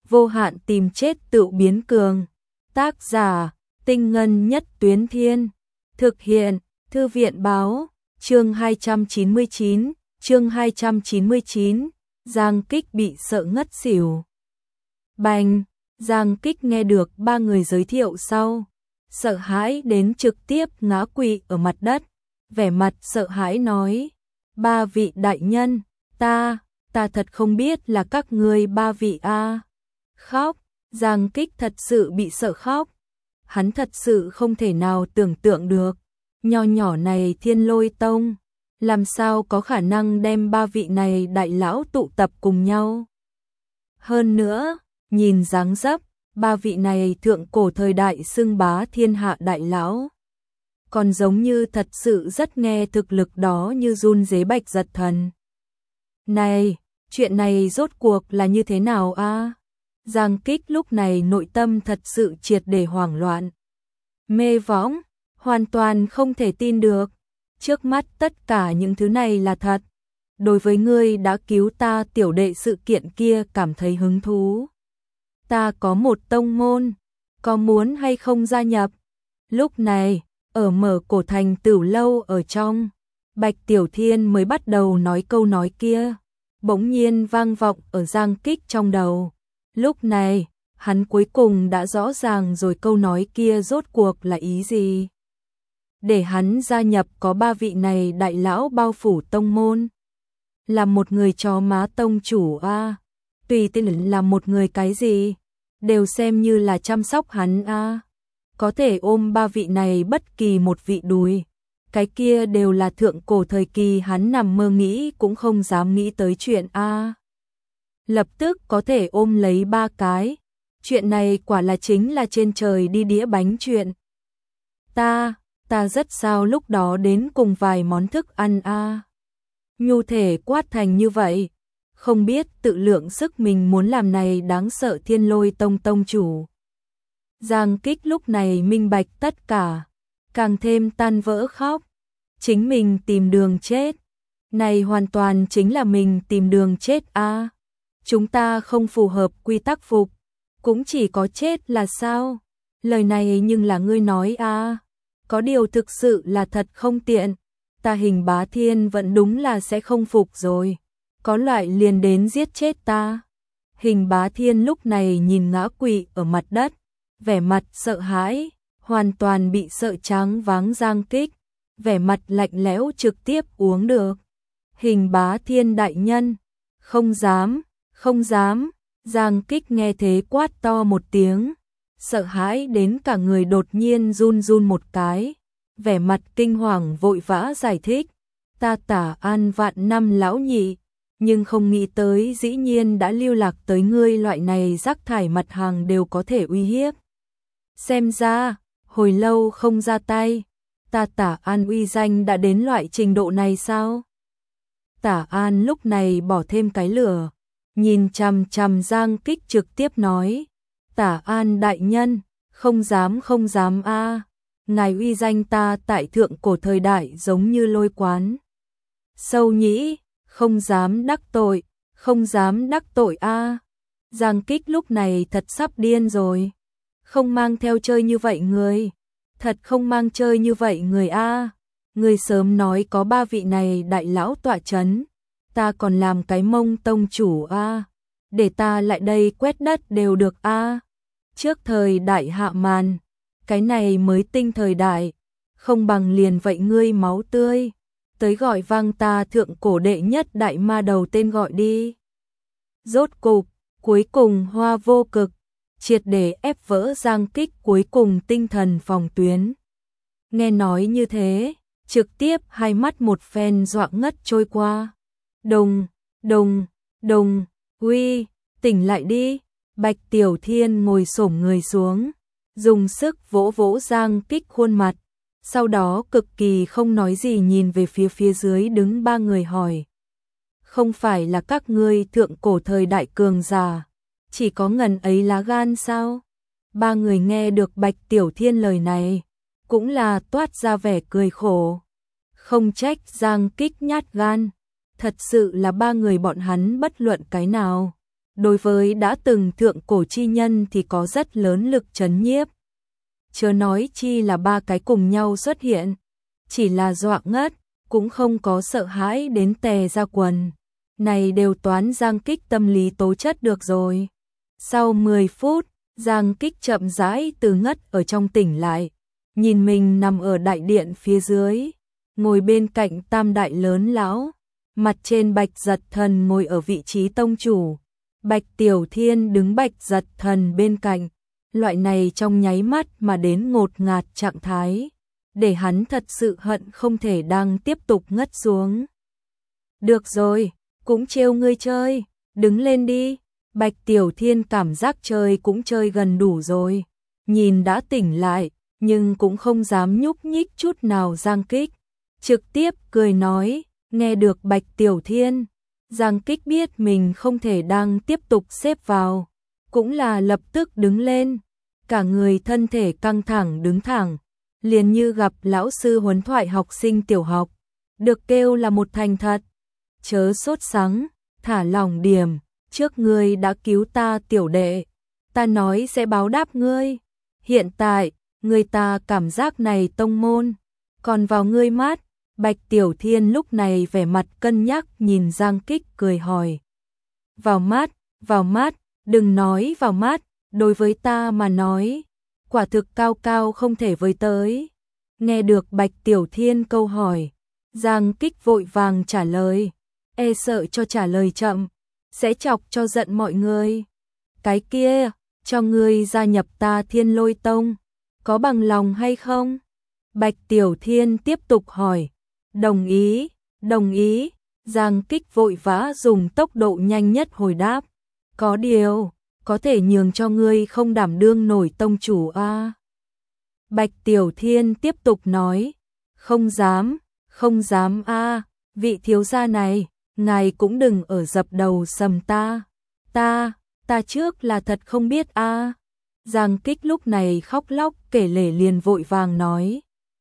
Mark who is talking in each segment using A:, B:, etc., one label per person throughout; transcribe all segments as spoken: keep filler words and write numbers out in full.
A: vô hạn tìm chết tự biến cường. Tác giả, Tinh Ngân Nhất Tuyến Thiên. Thực hiện, Thư viện báo, chương hai trăm chín mươi chín, chương hai trăm chín mươi chín, Giang Kích bị sợ ngất xỉu. Bành, Giang Kích nghe được ba người giới thiệu sau, sợ hãi đến trực tiếp ngã quỵ ở mặt đất, vẻ mặt sợ hãi nói, ba vị đại nhân, ta, ta thật không biết là các ngươi ba vị a. Khóc, Giang Kích thật sự bị sợ khóc, hắn thật sự không thể nào tưởng tượng được, nho nhỏ này Thiên Lôi Tông, làm sao có khả năng đem ba vị này đại lão tụ tập cùng nhau. Hơn nữa, nhìn dáng dấp, ba vị này thượng cổ thời đại xưng bá thiên hạ đại lão, còn giống như thật sự rất nghe thực lực đó như run rế bạch giật thần. Này, chuyện này rốt cuộc là như thế nào a? Giang Kích lúc này nội tâm thật sự triệt để hoảng loạn. Mê võng, hoàn toàn không thể tin được. Trước mắt tất cả những thứ này là thật. Đối với ngươi đã cứu ta tiểu đệ sự kiện kia cảm thấy hứng thú. Ta có một tông môn, có muốn hay không gia nhập? Lúc này, ở Mở Cổ Thành Tửu Lâu ở trong, Bạch Tiểu Thiên mới bắt đầu nói câu nói kia, bỗng nhiên vang vọng ở Giang Kích trong đầu. Lúc này, hắn cuối cùng đã rõ ràng rồi câu nói kia rốt cuộc là ý gì. Để hắn gia nhập có ba vị này đại lão bao phủ tông môn. Là một người chó má tông chủ a, à. Tùy tiện là một người cái gì, đều xem như là chăm sóc hắn a. À. Có thể ôm ba vị này bất kỳ một vị đùi, cái kia đều là thượng cổ thời kỳ hắn nằm mơ nghĩ cũng không dám nghĩ tới chuyện a. À. Lập tức có thể ôm lấy ba cái, chuyện này quả là chính là trên trời đi đĩa bánh chuyện. Ta, ta rất sao lúc đó đến cùng vài món thức ăn a. À. Nhu thể quát thành như vậy, không biết tự lượng sức mình muốn làm này đáng sợ Thiên Lôi Tông tông chủ. Giang Kích lúc này minh bạch tất cả, càng thêm tan vỡ khóc. Chính mình tìm đường chết, này hoàn toàn chính là mình tìm đường chết a. À. Chúng ta không phù hợp quy tắc phục, cũng chỉ có chết là sao? Lời này nhưng là ngươi nói a. À. Có điều thực sự là thật không tiện. Ta Hình Bá Thiên vẫn đúng là sẽ không phục rồi. Có loại liền đến giết chết ta. Hình Bá Thiên lúc này nhìn ngã quỵ ở mặt đất, vẻ mặt sợ hãi, hoàn toàn bị sợ trắng váng Giang Kích, vẻ mặt lạnh lẽo trực tiếp uống được. Hình Bá Thiên đại nhân, không dám, không dám. Giang Kích nghe thế quát to một tiếng, sợ hãi đến cả người đột nhiên run run một cái, vẻ mặt kinh hoàng vội vã giải thích, ta Tả An vạn năm lão nhị, nhưng không nghĩ tới dĩ nhiên đã lưu lạc tới ngươi loại này rác thải mặt hàng đều có thể uy hiếp. Xem ra, hồi lâu không ra tay, ta Tả An uy danh đã đến loại trình độ này sao? Tả An lúc này bỏ thêm cái lửa, nhìn chằm chằm Giang Kích trực tiếp nói, Tả An đại nhân, không dám không dám a, à. Ngài uy danh ta tại thượng cổ thời đại giống như lôi quán sâu nhĩ, không dám đắc tội, không dám đắc tội a. À. Giang Kích lúc này thật sắp điên rồi, không mang theo chơi như vậy người, thật không mang chơi như vậy người a. À. Người sớm nói có ba vị này đại lão tọa chấn, ta còn làm cái mông tông chủ a, à. Để ta lại đây quét đất đều được a. À. Trước thời đại hạ màn, cái này mới tinh thời đại, không bằng liền vậy ngươi máu tươi, tới gọi vang ta thượng cổ đệ nhất đại ma đầu tên gọi đi. Rốt cục, cuối cùng Hoa Vô Cực, triệt để ép vỡ Giang Kích cuối cùng tinh thần phòng tuyến. Nghe nói như thế, trực tiếp hai mắt một phen dọa ngất trôi qua. Đùng, đùng, đùng, uy, tỉnh lại đi. Bạch Tiểu Thiên ngồi xổm người xuống, dùng sức vỗ vỗ Giang Kích khuôn mặt, sau đó cực kỳ không nói gì nhìn về phía phía dưới đứng ba người hỏi. Không phải là các ngươi thượng cổ thời đại cường giả, chỉ có ngần ấy lá gan sao? Ba người nghe được Bạch Tiểu Thiên lời này, cũng là toát ra vẻ cười khổ. Không trách Giang Kích nhát gan, thật sự là ba người bọn hắn bất luận cái nào, đối với đã từng thượng cổ chi nhân thì có rất lớn lực trấn nhiếp. Chớ nói chi là ba cái cùng nhau xuất hiện, chỉ là dọa ngất, cũng không có sợ hãi đến tè ra quần. Này đều toán Giang Kích tâm lý tố chất được rồi. Sau mười phút, Giang Kích chậm rãi từ ngất ở trong tỉnh lại, nhìn mình nằm ở đại điện phía dưới, ngồi bên cạnh tam đại lớn lão, mặt trên Bạch Giật Thần ngồi ở vị trí tông chủ, Bạch Tiểu Thiên đứng Bạch Giật Thần bên cạnh, loại này trong nháy mắt mà đến ngột ngạt trạng thái, để hắn thật sự hận không thể đang tiếp tục ngất xuống. Được rồi, cũng trêu ngươi chơi, đứng lên đi. Bạch Tiểu Thiên cảm giác chơi cũng chơi gần đủ rồi, nhìn đã tỉnh lại, nhưng cũng không dám nhúc nhích chút nào Giang Kích. Trực tiếp cười nói, nghe được Bạch Tiểu Thiên, Giang Kích biết mình không thể đang tiếp tục xếp vào, cũng là lập tức đứng lên, cả người thân thể căng thẳng đứng thẳng, liền như gặp lão sư huấn thoại học sinh tiểu học, được kêu là một thành thật. Chớ sốt sắng, thả lỏng điểm, trước ngươi đã cứu ta tiểu đệ, ta nói sẽ báo đáp ngươi. Hiện tại, người ta cảm giác này tông môn, còn vào ngươi mắt. Bạch Tiểu Thiên lúc này vẻ mặt cân nhắc nhìn Giang Kích cười hỏi. Vào mắt, vào mắt, đừng nói vào mắt, đối với ta mà nói, quả thực cao cao không thể với tới. Nghe được Bạch Tiểu Thiên câu hỏi, Giang Kích vội vàng trả lời, e sợ cho trả lời chậm, sẽ chọc cho giận mọi người. Cái kia, cho ngươi gia nhập ta Thiên Lôi Tông, có bằng lòng hay không? Bạch Tiểu Thiên tiếp tục hỏi. Đồng ý, đồng ý. Giang Kích vội vã dùng tốc độ nhanh nhất hồi đáp. Có điều, có thể nhường cho ngươi không đảm đương nổi tông chủ a. À? Bạch Tiểu Thiên tiếp tục nói. Không dám, không dám a. À, vị thiếu gia này, ngài cũng đừng ở dập đầu sầm ta. Ta, ta trước là thật không biết a. À. Giang Kích lúc này khóc lóc kể lể liền vội vàng nói.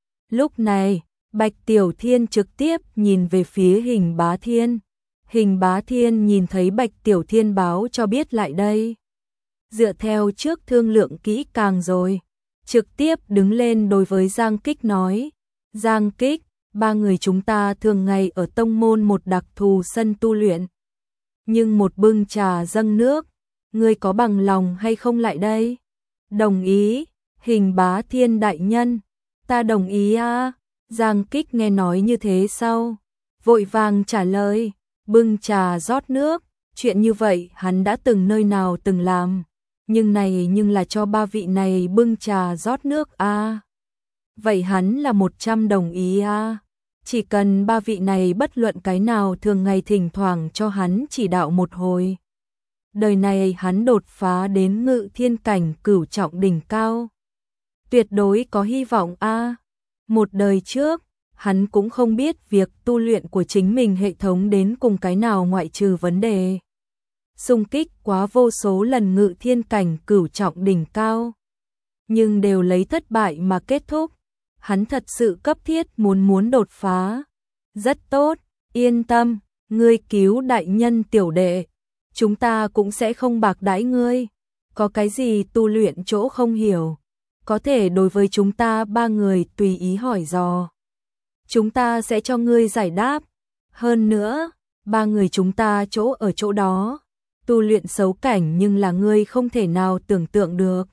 A: Lúc này, Bạch Tiểu Thiên trực tiếp nhìn về phía Hình Bá Thiên. Hình Bá Thiên nhìn thấy Bạch Tiểu Thiên báo cho biết lại đây. Dựa theo trước thương lượng kỹ càng rồi, trực tiếp đứng lên đối với Giang Kích nói. Giang Kích, ba người chúng ta thường ngày ở tông môn một đặc thù sân tu luyện. Nhưng một bưng trà dâng nước, ngươi có bằng lòng hay không lại đây? Đồng ý, Hình Bá Thiên đại nhân, ta đồng ý a. À. Giang Kích nghe nói như thế sau, vội vàng trả lời, bưng trà rót nước, chuyện như vậy hắn đã từng nơi nào từng làm, nhưng này nhưng là cho ba vị này bưng trà rót nước a. À. Vậy hắn là một trăm đồng ý a. À. Chỉ cần ba vị này bất luận cái nào thường ngày thỉnh thoảng cho hắn chỉ đạo một hồi. Đời này hắn đột phá đến ngự thiên cảnh cửu trọng đỉnh cao. Tuyệt đối có hy vọng a. À. Một đời trước, hắn cũng không biết việc tu luyện của chính mình hệ thống đến cùng cái nào ngoại trừ vấn đề. Xung kích quá vô số lần ngự thiên cảnh cửu trọng đỉnh cao. Nhưng đều lấy thất bại mà kết thúc. Hắn thật sự cấp thiết muốn muốn đột phá. Rất tốt, yên tâm, ngươi cứu đại nhân tiểu đệ. Chúng ta cũng sẽ không bạc đãi ngươi. Có cái gì tu luyện chỗ không hiểu, có thể đối với chúng ta ba người tùy ý hỏi dò. Chúng ta sẽ cho ngươi giải đáp. Hơn nữa, ba người chúng ta chỗ ở chỗ đó, tu luyện xấu cảnh nhưng là ngươi không thể nào tưởng tượng được.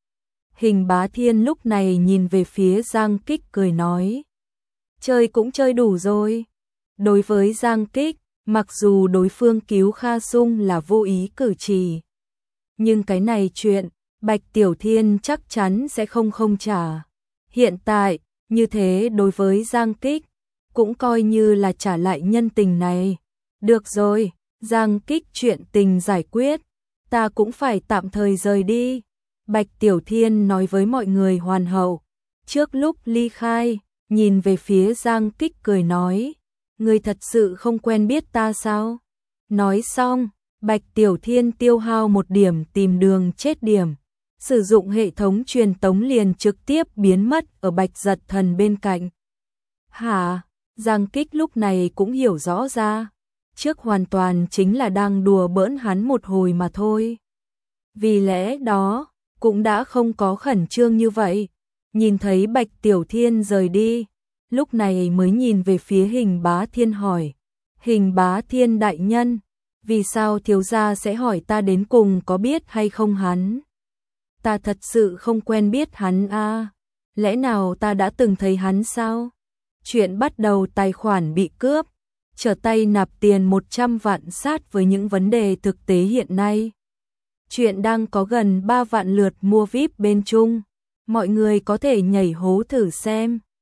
A: Hình Bá Thiên lúc này nhìn về phía Giang Kích cười nói. Chơi cũng chơi đủ rồi. Đối với Giang Kích, mặc dù đối phương cứu Kha Sung là vô ý cử chỉ, nhưng cái này chuyện, Bạch Tiểu Thiên chắc chắn sẽ không không trả. Hiện tại, như thế đối với Giang Kích, cũng coi như là trả lại nhân tình này. Được rồi, Giang Kích chuyện tình giải quyết, ta cũng phải tạm thời rời đi. Bạch Tiểu Thiên nói với mọi người hoàn hậu. Trước lúc ly khai, nhìn về phía Giang Kích cười nói. Ngươi thật sự không quen biết ta sao? Nói xong, Bạch Tiểu Thiên tiêu hao một điểm tìm đường chết điểm. Sử dụng hệ thống truyền tống liền trực tiếp biến mất ở Bạch Giật Thần bên cạnh. Hả? Giang Kích lúc này cũng hiểu rõ ra. trước hoàn toàn chính là đang đùa bỡn hắn một hồi mà thôi. Vì lẽ đó, cũng đã không có khẩn trương như vậy. Nhìn thấy Bạch Tiểu Thiên rời đi, lúc này mới nhìn về phía Hình Bá Thiên hỏi. Hình Bá Thiên đại nhân, vì sao thiếu gia sẽ hỏi ta đến cùng có biết hay không hắn? Ta thật sự không quen biết hắn a. Lẽ nào ta đã từng thấy hắn sao? Chuyện bắt đầu tài khoản bị cướp, trở tay nạp tiền một trăm vạn sát với những vấn đề thực tế hiện nay. Chuyện đang có gần ba vạn lượt mua vi ai pi bên Trung. Mọi người có thể nhảy hố thử xem.